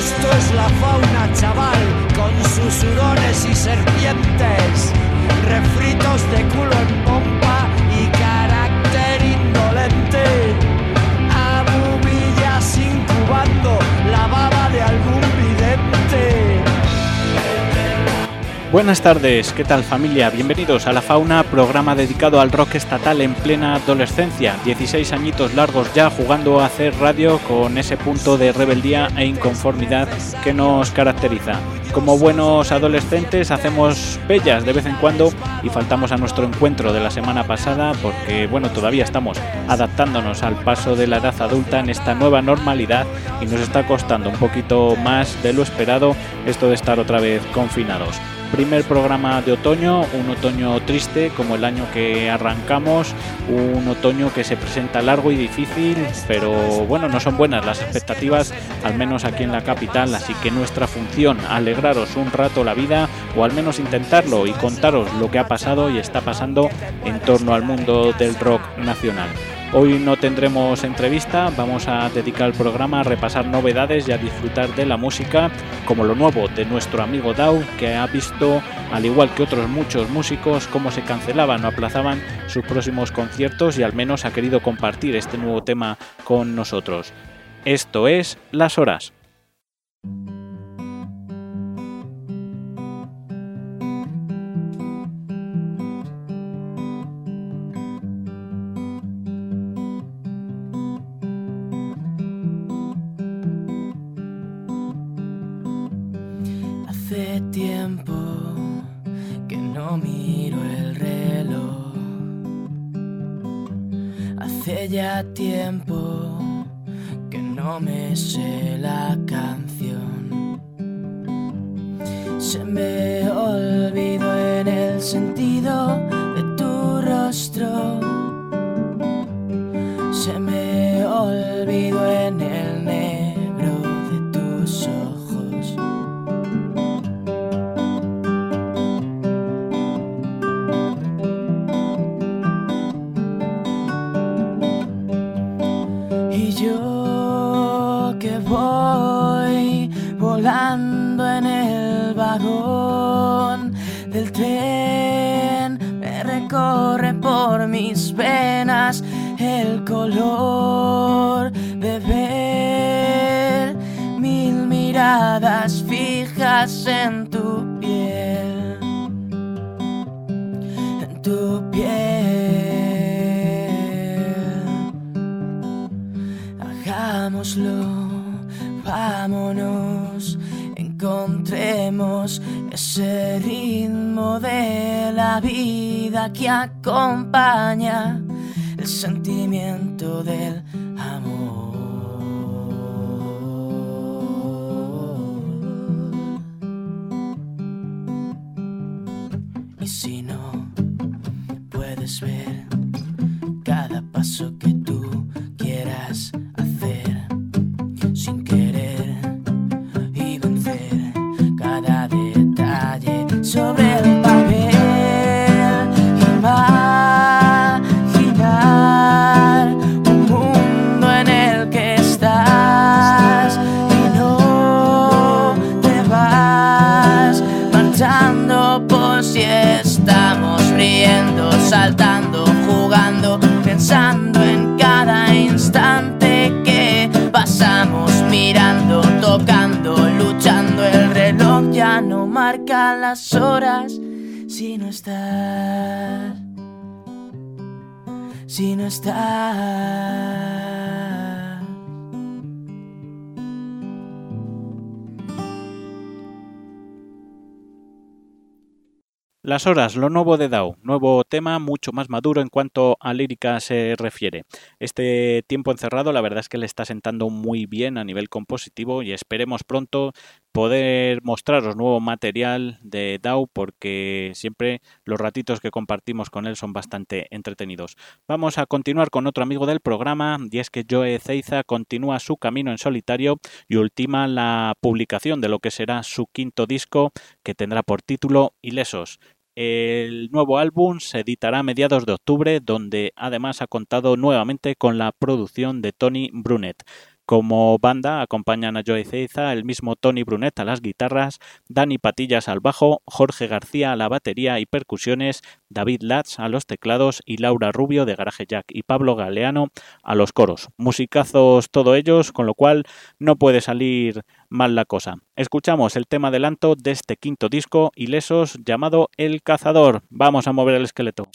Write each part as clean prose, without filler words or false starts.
Esto es la fauna, chaval, con sus hurones y serpientes, refritos de culo en pompa y carácter indolente, abubillas incubando la baba de algún vidente. Buenas tardes, ¿qué tal familia? Bienvenidos a La Fauna, programa dedicado al rock estatal en plena adolescencia. 16 añitos largos ya jugando a hacer radio con ese punto de rebeldía e inconformidad que nos caracteriza. Como buenos adolescentes hacemos bellas de vez en cuando y faltamos a nuestro encuentro de la semana pasada porque, todavía estamos adaptándonos al paso de la edad adulta en esta nueva normalidad y nos está costando un poquito más de lo esperado esto de estar otra vez confinados. Primer programa de otoño, un otoño triste como el año que arrancamos, un otoño que se presenta largo y difícil, pero no son buenas las expectativas, al menos aquí en la capital, así que nuestra función, alegraros un rato la vida, o al menos intentarlo y contaros lo que ha pasado y está pasando en torno al mundo del rock nacional. Hoy no tendremos entrevista, vamos a dedicar el programa a repasar novedades y a disfrutar de la música, como lo nuevo de nuestro amigo Dau, que ha visto, al igual que otros muchos músicos, cómo se cancelaban o aplazaban sus próximos conciertos y al menos ha querido compartir este nuevo tema con nosotros. Esto es Las Horas. Hace tiempo que no miro el reloj. Hace ya tiempo que no me sé la canción. Se me olvidó en el sentido de tu rostro. Se me olvidó en el negro de tus ojos. Yo que voy volando en el vagón del tren, me recorre por mis venas el color de ver mil miradas fijas en tu piel, en tu piel. Hagámoslo, vámonos, encontremos ese ritmo de la vida que acompaña el sentimiento del amor. Y si no puedes ver cada paso que tú quieras hacer sin querer y vencer cada detalle sobre el papel, imaginar un mundo en el que estás y no te vas marchando por si estamos riendo, saltando, jugando, pensando en cada instante que pasamos, mirando, tocando, luchando. El reloj ya no marca las horas si no estás, si no estás. Las Horas, lo nuevo de Dau, nuevo tema mucho más maduro en cuanto a lírica se refiere. Este tiempo encerrado la verdad es que le está sentando muy bien a nivel compositivo y esperemos pronto poder mostraros nuevo material de Dau porque siempre los ratitos que compartimos con él son bastante entretenidos. Vamos a continuar con otro amigo del programa y es que Joe Ezeiza continúa su camino en solitario y ultima la publicación de lo que será su quinto disco que tendrá por título Ilesos. El nuevo álbum se editará a mediados de octubre, donde además ha contado nuevamente con la producción de Tony Brunet. Como banda acompañan a Joey Ceiza el mismo Tony Brunet a las guitarras, Dani Patillas al bajo, Jorge García a la batería y percusiones, David Latz a los teclados y Laura Rubio de Garage Jack y Pablo Galeano a los coros. Musicazos todos ellos, con lo cual no puede salir mal la cosa. Escuchamos el tema adelanto de este quinto disco Ilesos llamado El Cazador. Vamos a mover el esqueleto.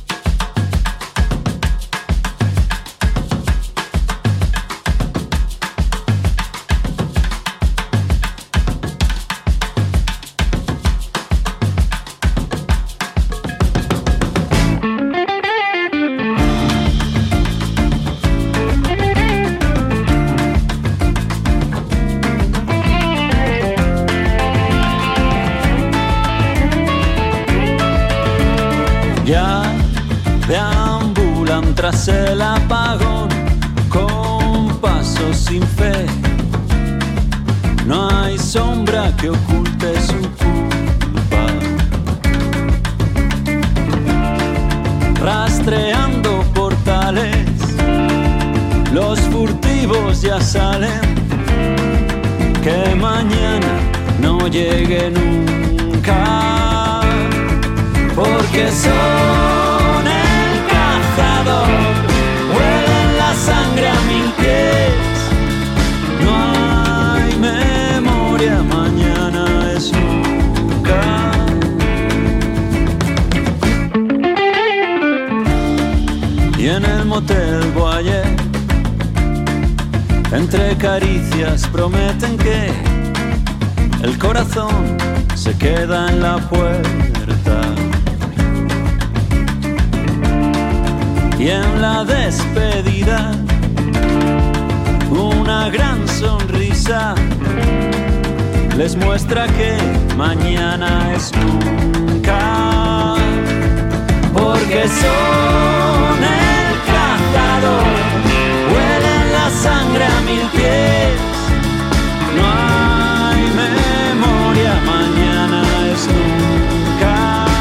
Ya deambulan tras el apagón con pasos sin fe. No hay sombra que oculte su culpa. Rastreando portales, los furtivos ya salen. Que mañana no llegue nunca. Porque son el cazador, huelen la sangre a 1000 pies. No hay memoria, mañana es nunca. Y en el motel Boyer, entre caricias prometen que el corazón se queda en la puerta. Y en la despedida, una gran sonrisa les muestra que mañana es nunca. Porque son el cazador, huelen la sangre a 1000 pies. No hay memoria, mañana es nunca.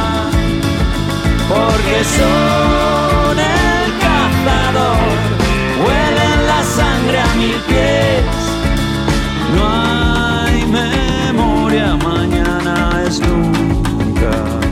Porque son el cazador, huelen la sangre a 1000 pies. No hay memoria, mañana es nunca.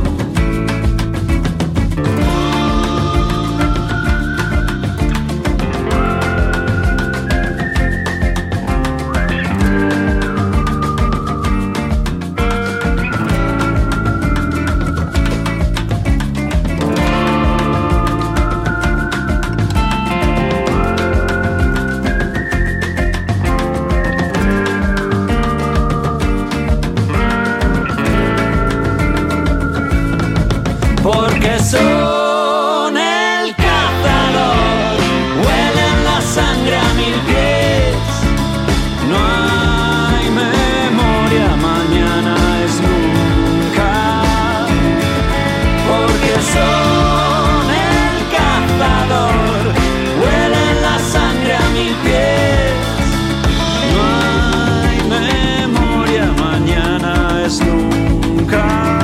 Porque son el cazador, huelen la sangre a 1000 pies. No hay memoria, mañana es nunca. Porque son el cazador, huelen la sangre a 1000 pies. No hay memoria, mañana es nunca.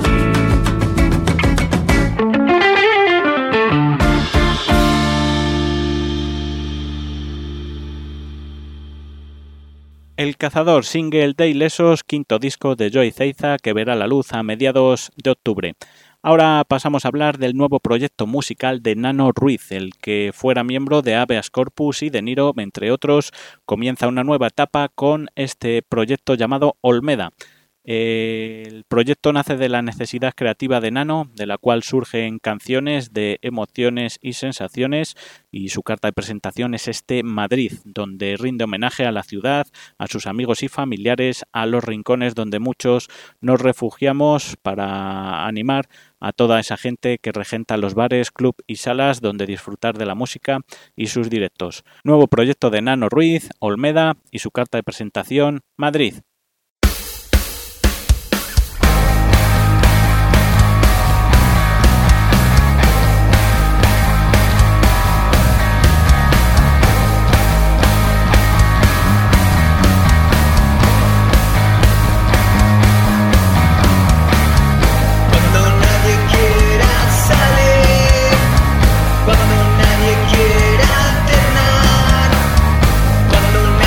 El Cazador, single de Ilesos, quinto disco de Joey Ceiza que verá la luz a mediados de octubre. Ahora pasamos a hablar del nuevo proyecto musical de Nano Ruiz, el que fuera miembro de Habeas Corpus y de Niro, entre otros. Comienza una nueva etapa con este proyecto llamado Olmeda. El proyecto nace de la necesidad creativa de Nano, de la cual surgen canciones de emociones y sensaciones, y su carta de presentación es este Madrid, donde rinde homenaje a la ciudad, a sus amigos y familiares, a los rincones donde muchos nos refugiamos para animar a toda esa gente que regenta los bares, club y salas donde disfrutar de la música y sus directos. Nuevo proyecto de Nano Ruiz, Olmeda, y su carta de presentación, Madrid. Cuando nadie quiera alternar, cuando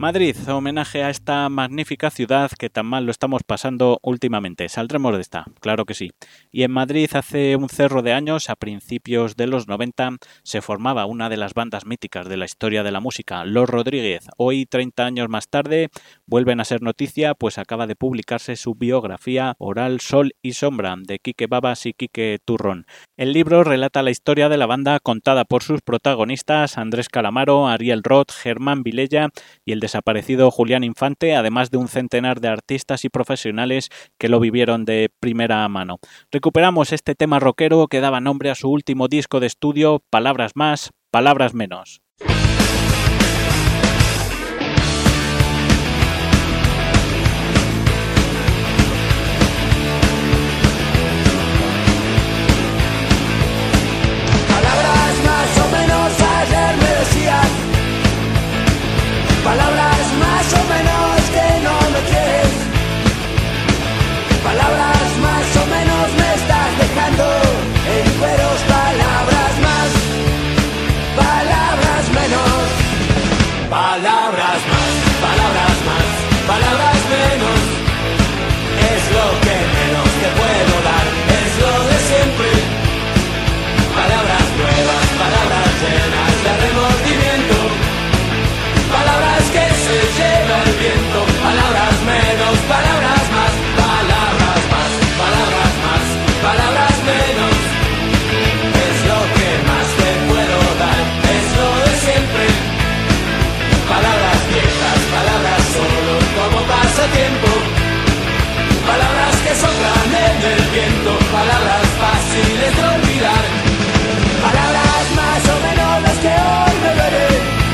Madrid, homenaje a esta magnífica ciudad que tan mal lo estamos pasando últimamente. Saldremos de esta, claro que sí. Y en Madrid hace un cerro de años, a principios de los 90, se formaba una de las bandas míticas de la historia de la música, Los Rodríguez. Hoy, 30 años más tarde, vuelven a ser noticia, pues acaba de publicarse su biografía Oral, Sol y Sombra, de Quique Babas y Quique Turrón. El libro relata la historia de la banda contada por sus protagonistas, Andrés Calamaro, Ariel Roth, Germán Vilella y el desaparecido Julián Infante, además de un centenar de artistas y profesionales que lo vivieron de primera mano. Recuperamos este tema rockero que daba nombre a su último disco de estudio, Palabras más, palabras menos. Palabras más o menos ayer me decían, palabras más o menos que no me quieres, palabras más o menos me estás dejando en cueros, palabras más, palabras menos, palabras más, palabras más, palabras menos, es lo que menos te puedo dar, es lo de siempre, palabras nuevas, palabras llenas de remordimiento, palabras que se lleva el viento, palabras menos, palabras más, palabras más, palabras más, palabras menos, es lo que más te puedo dar, es lo de siempre, palabras viejas, palabras solo como pasatiempo, palabras que soplan en el viento, palabras fáciles de olvidar, palabras más o menos las que hoy beberé,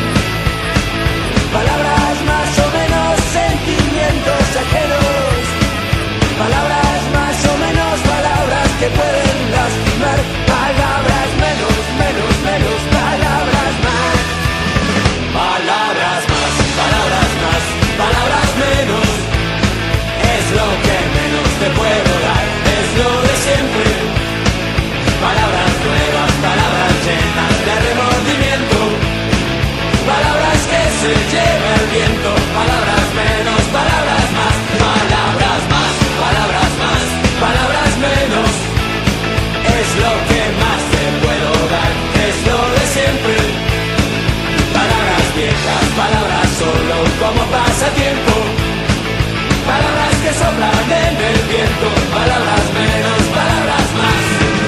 palabras más o menos sentimientos ajenos, palabras más o menos palabras que pueden lastimar, palabras menos, menos, menos, palabras más, palabras más, palabras más, palabras menos, es lo que menos te puedo dar, es lo de siempre, palabras nuevas, palabras llenas de remordimiento, palabras que se lleva el viento, palabras menos, palabras más, palabras más, palabras más, palabras menos, es lo que más te puedo dar, es lo de siempre, palabras viejas, palabras solo como pasatiempo, palabras que soplan en el viento, palabras menos, palabras más.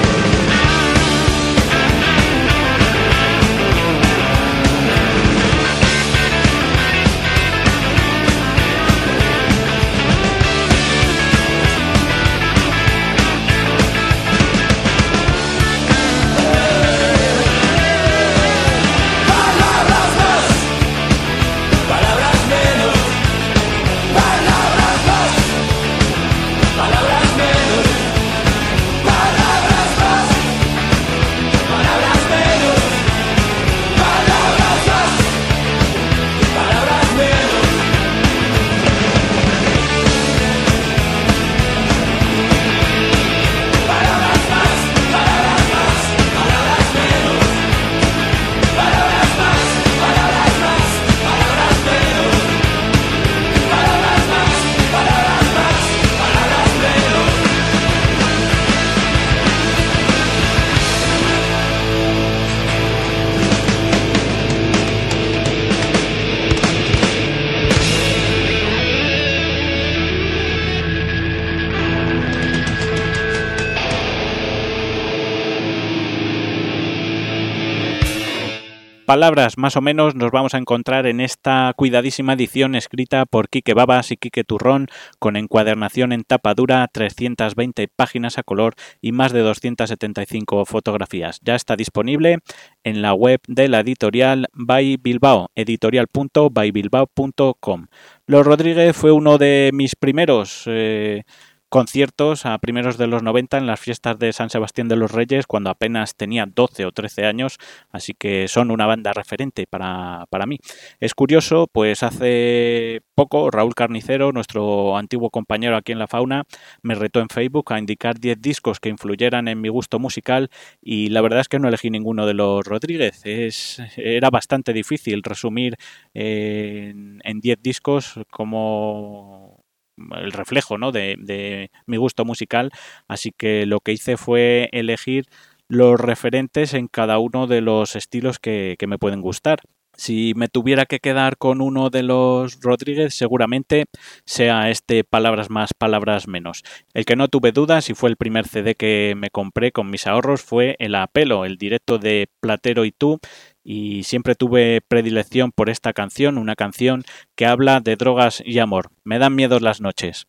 Palabras más o menos nos vamos a encontrar en esta cuidadísima edición escrita por Quique Babas y Quique Turrón, con encuadernación en tapa dura, 320 páginas a color y más de 275 fotografías. Ya está disponible en la web de la editorial By Bilbao, editorial.bybilbao.com. Los Rodríguez fue uno de mis primeros conciertos a primeros de los 90 en las fiestas de San Sebastián de los Reyes cuando apenas tenía 12 o 13 años, así que son una banda referente para mí. Es curioso, pues hace poco Raúl Carnicero, nuestro antiguo compañero aquí en La Fauna, me retó en Facebook a indicar 10 discos que influyeran en mi gusto musical y la verdad es que no elegí ninguno de los Rodríguez. Era bastante difícil resumir en 10 discos como el reflejo, ¿no?, de mi gusto musical, así que lo que hice fue elegir los referentes en cada uno de los estilos que me pueden gustar. Si me tuviera que quedar con uno de los Rodríguez, seguramente sea este Palabras más, palabras menos. El que no tuve dudas y fue el primer CD que me compré con mis ahorros fue El Apelo, el directo de Platero y tú, y siempre tuve predilección por esta canción, una canción que habla de drogas y amor. Me dan miedo las noches.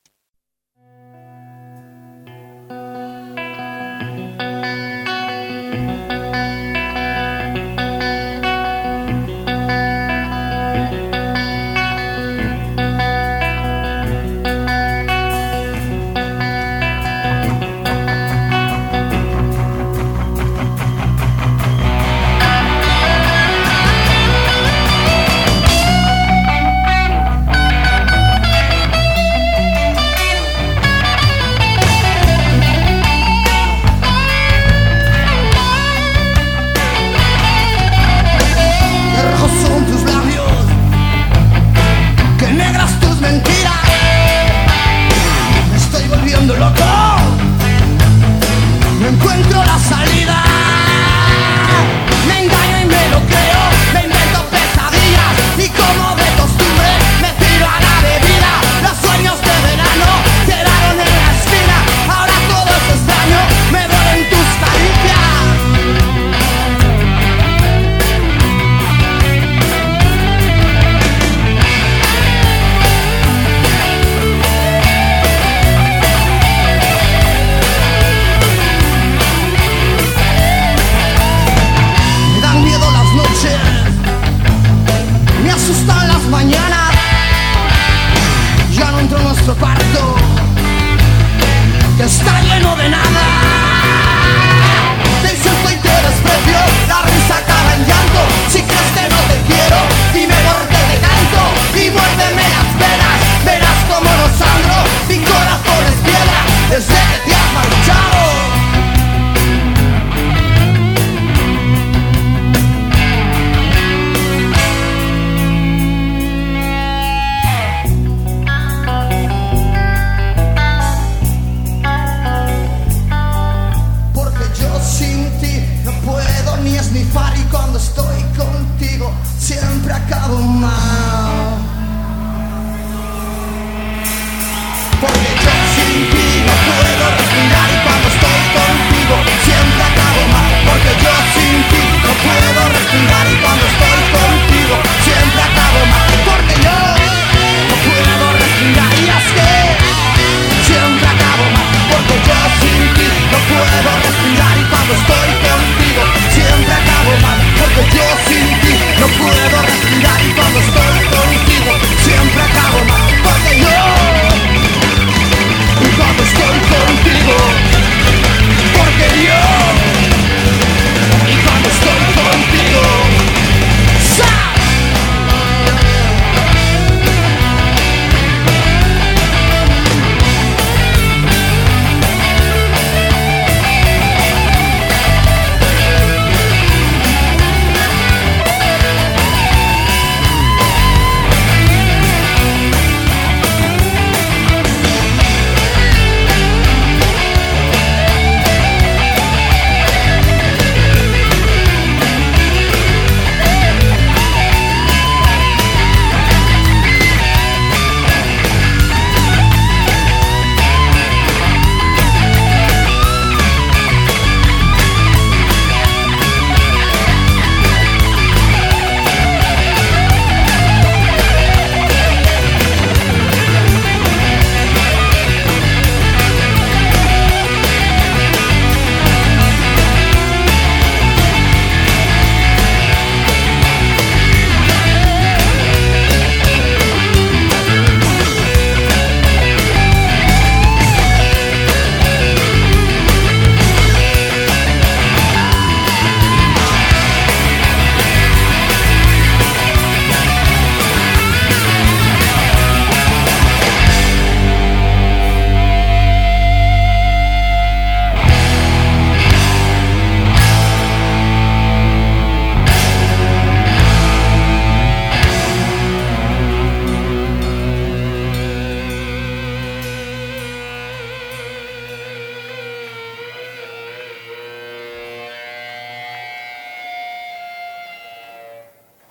Yo sin ti no puedo respirar y cuando estoy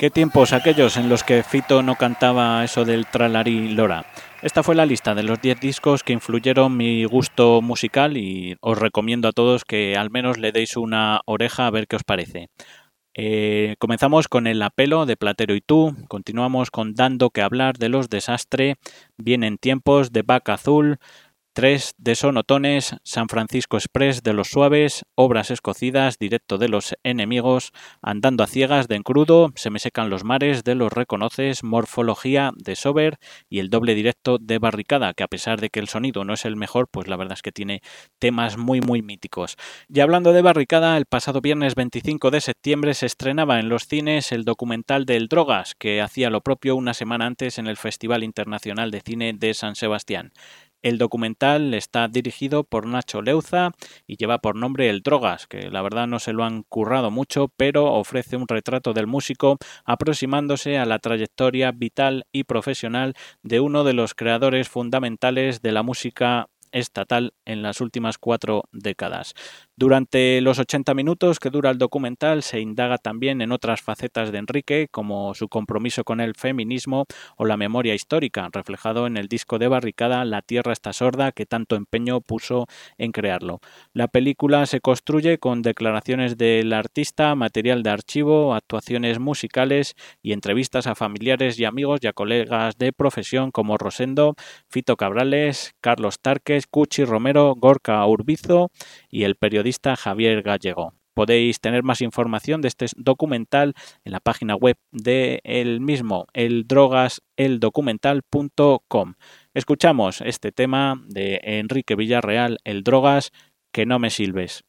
Qué tiempos aquellos en los que Fito no cantaba eso del tralarí lora. Esta fue la lista de los 10 discos que influyeron mi gusto musical y os recomiendo a todos que al menos le deis una oreja a ver qué os parece. Comenzamos con El apelo de Platero y tú, continuamos con Dando que hablar de Los Desastre, Vienen tiempos de Vaca Azul, 3 de Sonotones, San Francisco Express de Los Suaves, Obras escocidas, Directo de Los Enemigos, Andando a ciegas de Encrudo, Se me secan los mares de Los Reconoces, Morfología de Sober y el doble directo de Barricada, que a pesar de que el sonido no es el mejor, pues la verdad es que tiene temas muy míticos. Y hablando de Barricada, el pasado viernes 25 de septiembre se estrenaba en los cines el documental del Drogas, que hacía lo propio una semana antes en el Festival Internacional de Cine de San Sebastián. El documental está dirigido por Nacho Leuza y lleva por nombre El Drogas, que la verdad no se lo han currado mucho, pero ofrece un retrato del músico aproximándose a la trayectoria vital y profesional de uno de los creadores fundamentales de la música estatal en las últimas 4 décadas. Durante los 80 minutos que dura el documental se indaga también en otras facetas de Enrique, como su compromiso con el feminismo o la memoria histórica, reflejado en el disco de Barricada La tierra está sorda, que tanto empeño puso en crearlo. La película se construye con declaraciones del artista, material de archivo, actuaciones musicales y entrevistas a familiares y amigos y a colegas de profesión como Rosendo, Fito Cabrales, Carlos Tarques, Cuchi Romero, Gorka Urbizo y el periodista Javier Gallego. Podéis tener más información de este documental en la página web de el mismo, eldrogaseldocumental.com. Escuchamos este tema de Enrique Villarreal, El Drogas, Que no me silbes.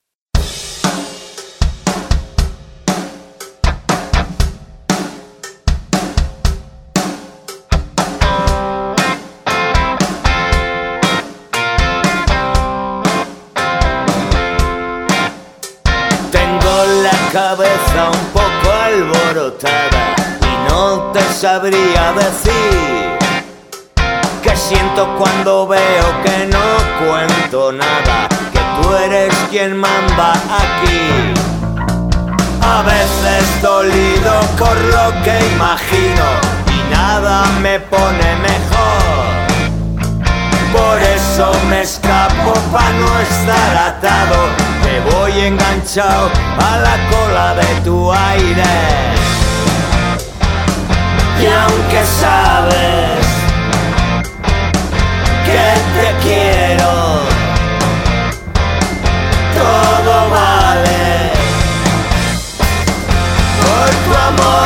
Cabeza un poco alborotada y no te sabría decir qué siento cuando veo que no cuento nada, que tú eres quien manda aquí. A veces dolido por lo que imagino y nada me pone mejor. Por eso me escapo pa' no estar atado, me voy enganchado a la cola de tu aire. Y aunque sabes que te quiero, todo vale por tu amor.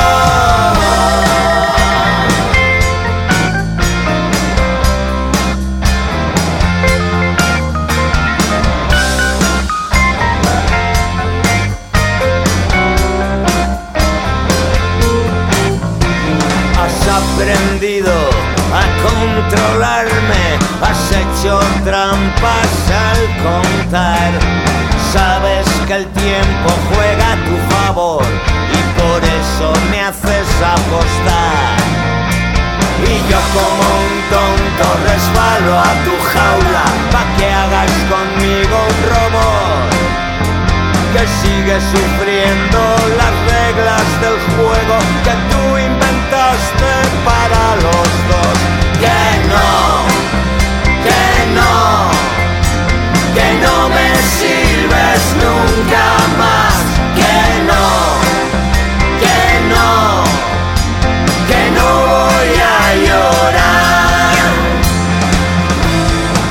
Aprendido a controlarme, has hecho trampas al contar. Sabes que el tiempo juega a tu favor y por eso me haces apostar. Y yo como un tonto resbalo a tu jaula pa' que hagas conmigo un robot que sigue sufriendo las reglas del juego que tú inventaste para los dos. Que no, que no, que no me sirves nunca más. Que no, que no, que no voy a llorar.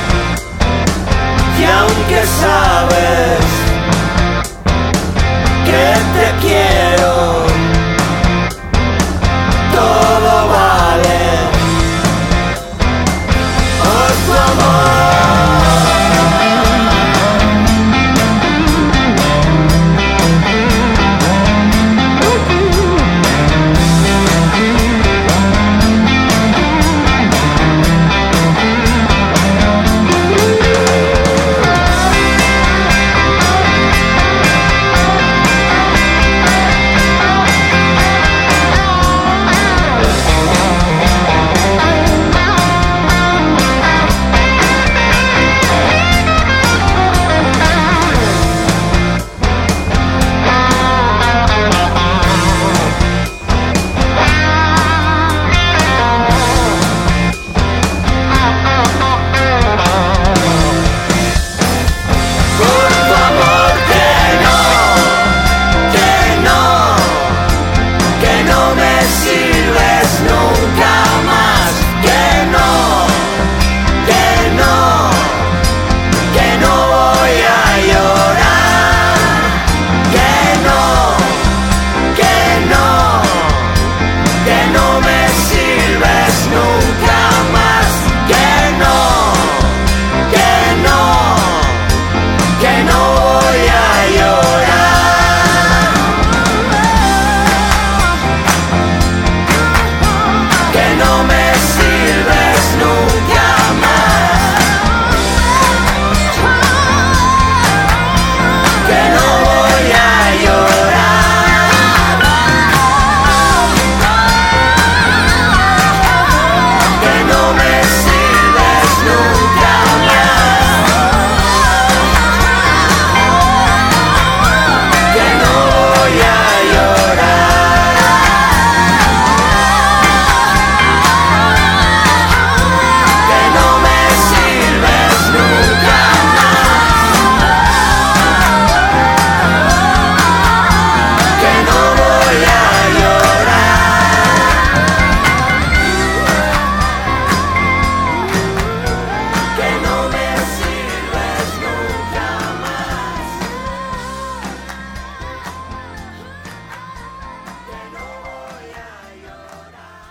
Y aunque sabes que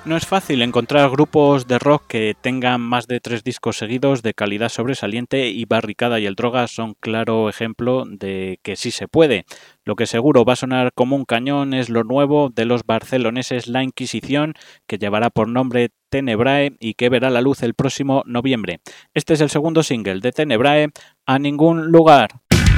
No es fácil encontrar grupos de rock que tengan más de 3 discos seguidos de calidad sobresaliente, y Barricada y El Drogas son claro ejemplo de que sí se puede. Lo que seguro va a sonar como un cañón es lo nuevo de los barceloneses La Inquisición, que llevará por nombre Tenebrae y que verá la luz el próximo noviembre. Este es el segundo single de Tenebrae, A Ningún Lugar.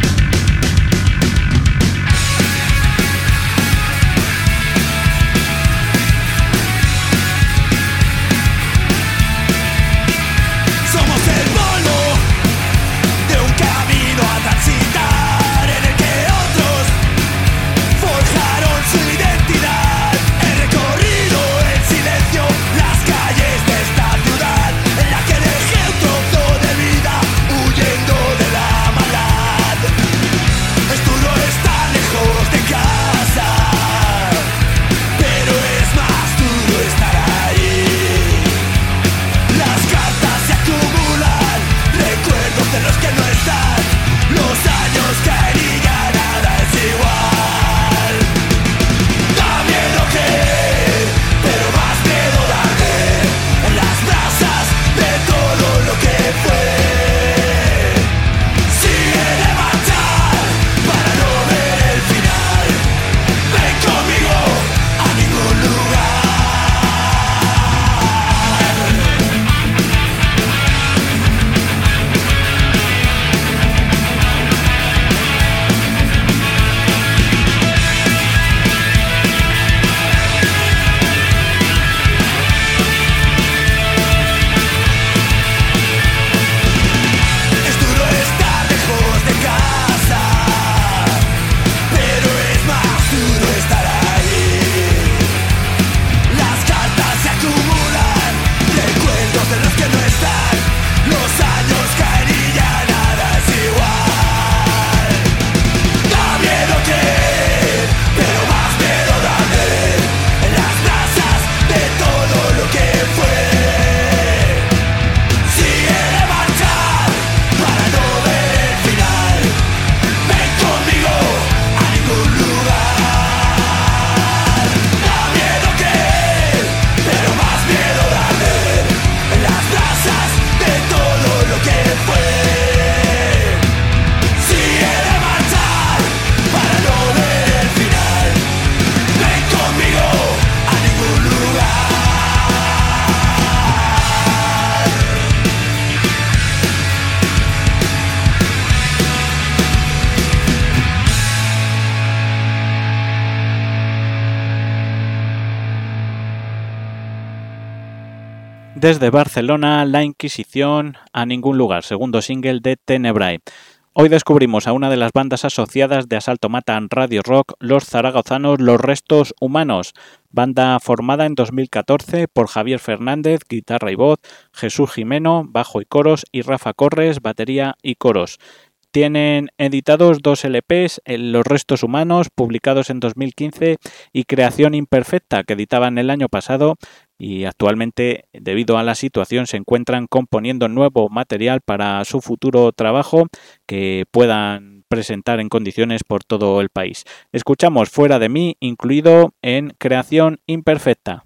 Desde Barcelona, La Inquisición, A Ningún Lugar, segundo single de Tenebrae. Hoy descubrimos a una de las bandas asociadas de Asalto Mata en Radio Rock, los zaragozanos Los Restos Humanos, banda formada en 2014 por Javier Fernández, guitarra y voz, Jesús Jimeno, bajo y coros, y Rafa Corres, batería y coros. Tienen editados 2 LPs, Los Restos Humanos, publicados en 2015, y Creación Imperfecta, que editaban el año pasado, y actualmente, debido a la situación, se encuentran componiendo nuevo material para su futuro trabajo que puedan presentar en condiciones por todo el país. Escuchamos Fuera de mí, incluido en Creación Imperfecta.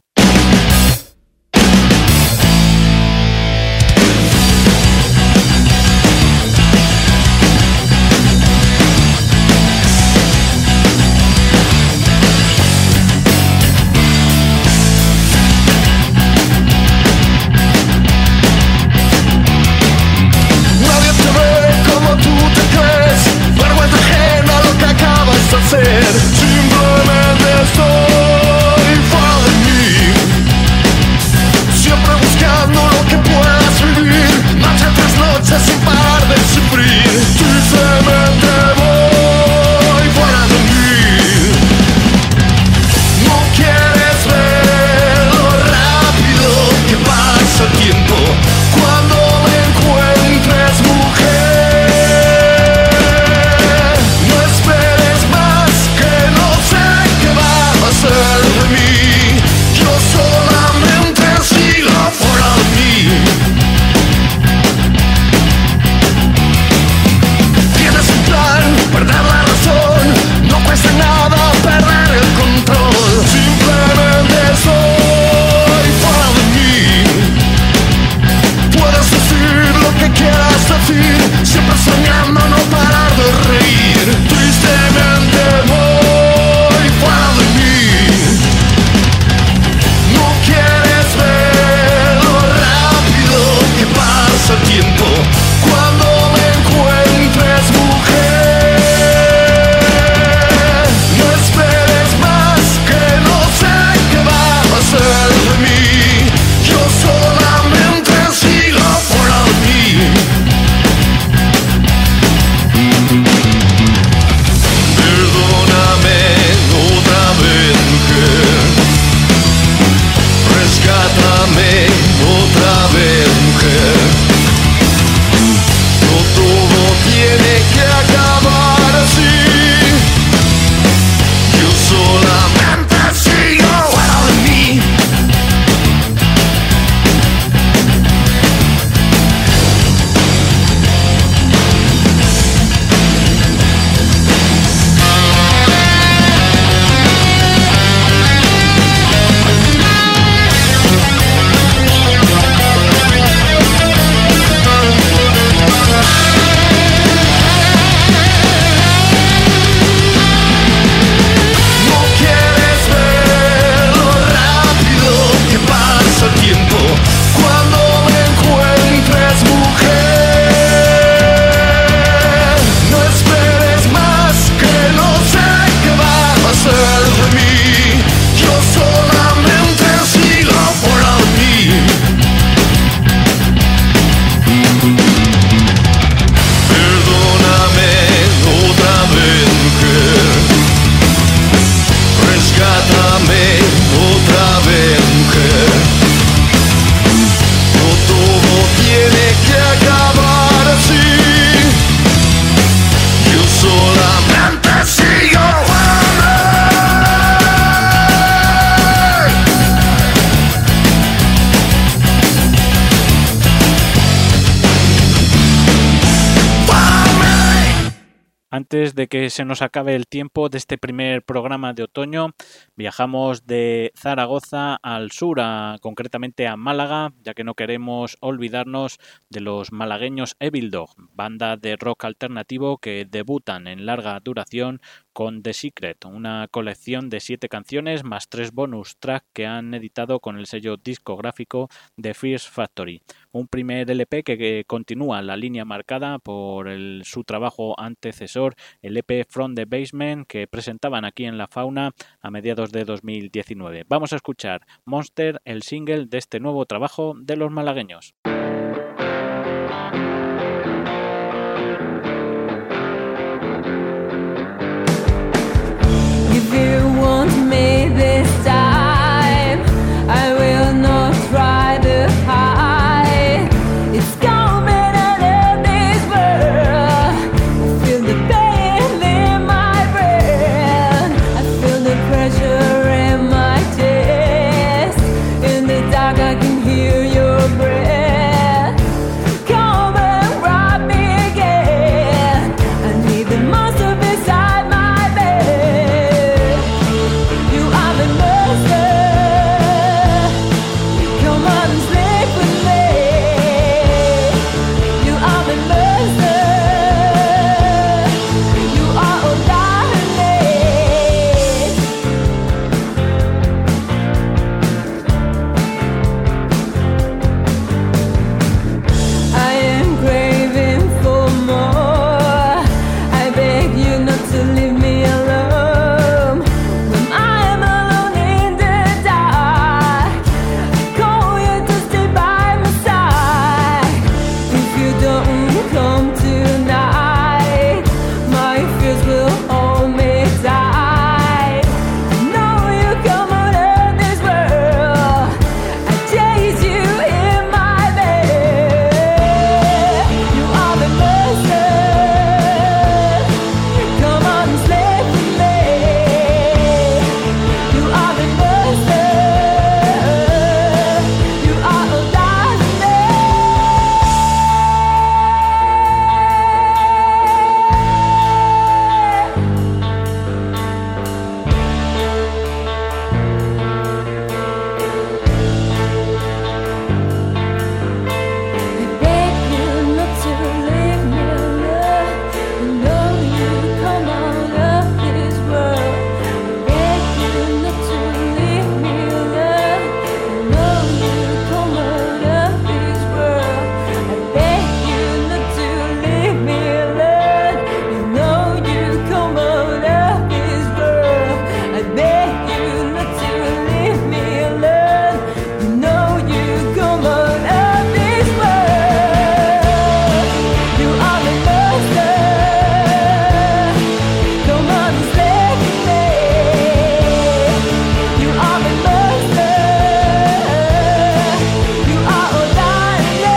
Simplemente estoy fuera de mí. Antes de que se nos acabe el tiempo de este primer programa de otoño, viajamos de Zaragoza al sur, concretamente a Málaga, ya que no queremos olvidarnos de los malagueños Evil Dog, banda de rock alternativo que debutan en larga duración con The Secret, una colección de 7 canciones más 3 bonus track que han editado con el sello discográfico The Fears Factory. Un primer LP que continúa la línea marcada por su trabajo antecesor, el EP From the Basement, que presentaban aquí en La Fauna a mediados de 2019. Vamos a escuchar Monster, el single de este nuevo trabajo de los malagueños. If you want me this time, I will not try to hide. It's coming out of this world. I feel the pain in my brain. I feel the pressure in my chest. In the dark I can hear your breath. Come and rob me again. I need the monster beside my bed. You are the monster. Come on and sleep with me. You are the monster. You are all I need. I am craving for more. I beg you not to leave me alone. When I am alone in the dark, I call you to stay by my side. If you don't come tonight, my fears will hold me tight. I know you come out of this world. I chase you in my bed. You are the monster. Come on and sleep with me. You are the monster. You are all I I beg you not to leave me alone. I know you come out of this world. I beg you not to leave me alone. I know you come out of this world. I beg you not to leave me alone. I know you come out of this world. I beg you not to leave me alone. I know you come out of this world. You are the monster. Come on and stay with me. You are the monster. You are all I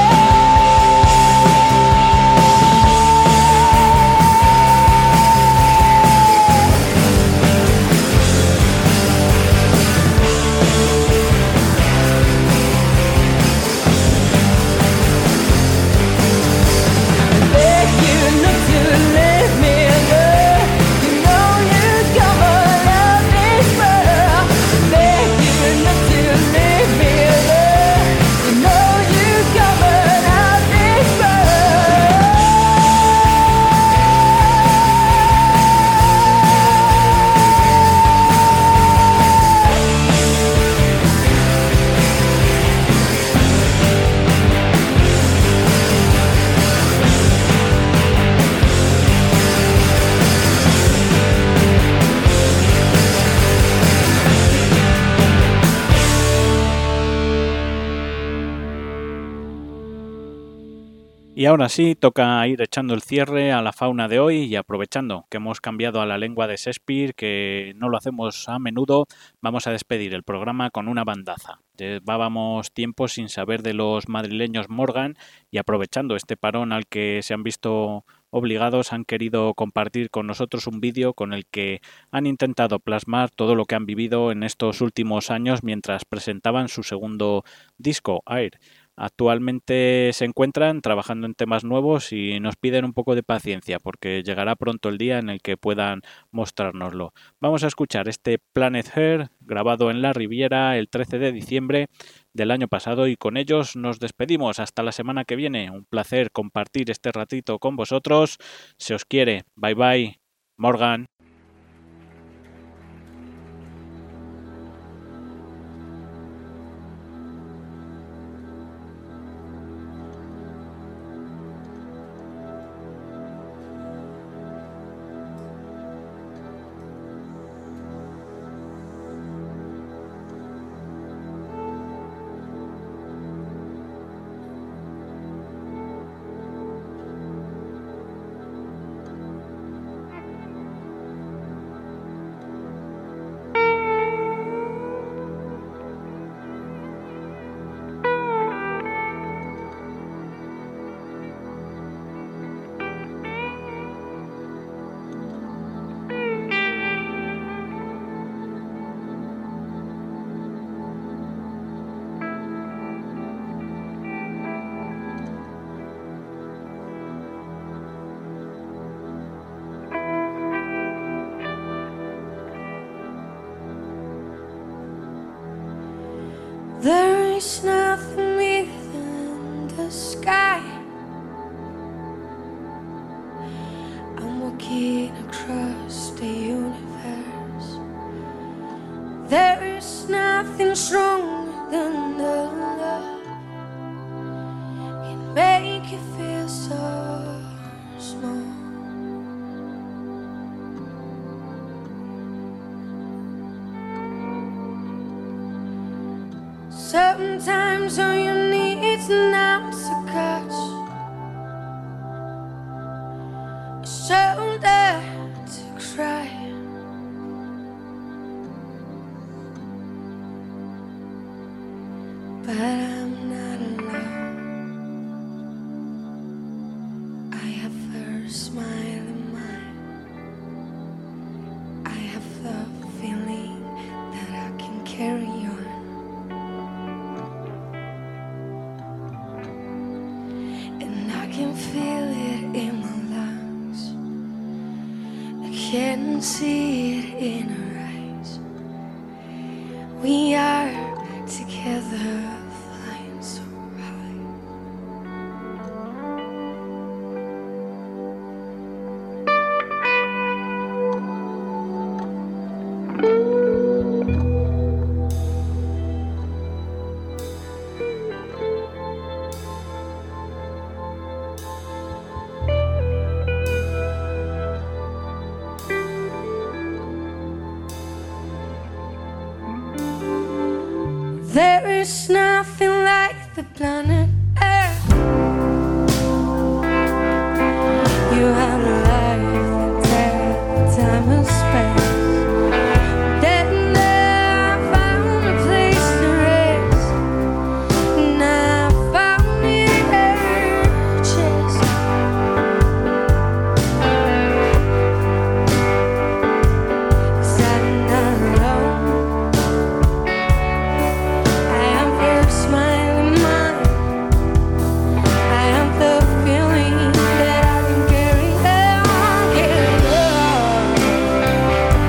I beg you not to leave me alone. You know you come out of this world. I beg you not to leave me alone. You know you come out of this world. Y ahora sí, toca ir echando el cierre a la fauna de hoy y aprovechando que hemos cambiado a la lengua de Shakespeare, que no lo hacemos a menudo, vamos a despedir el programa con una bandaza. Llevábamos tiempo sin saber de los madrileños Morgan y aprovechando este parón al que se han visto obligados, han querido compartir con nosotros un vídeo con el que han intentado plasmar todo lo que han vivido en estos últimos años mientras presentaban su segundo disco, Air. Actualmente se encuentran trabajando en temas nuevos y nos piden un poco de paciencia porque llegará pronto el día en el que puedan mostrárnoslo. Vamos a escuchar este Planet Her grabado en la Riviera el 13 de diciembre del año pasado y con ellos nos despedimos hasta la semana que viene. Un placer compartir este ratito con vosotros. Se os quiere. Bye bye. Morgan. There is nothing within the sky. I'm walking across the universe. There is nothing stronger than the love can make you feel so small. Sometimes all you need is not to catch a shoulder to cry. But I'm not alone. I have her smile in mine. I have the feeling that I can carry on. I can feel it in my lungs. I can see it in her eyes. We are together, flying so high. There is nothing like the planet Earth. You have life, death, time and space. Then I found a place to rest, and I found it in her chest. 'Cause I'm not alone. I am her smile in mine. I am the feeling that I can carry on, carry on.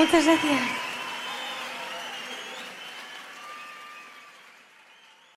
Muchas gracias.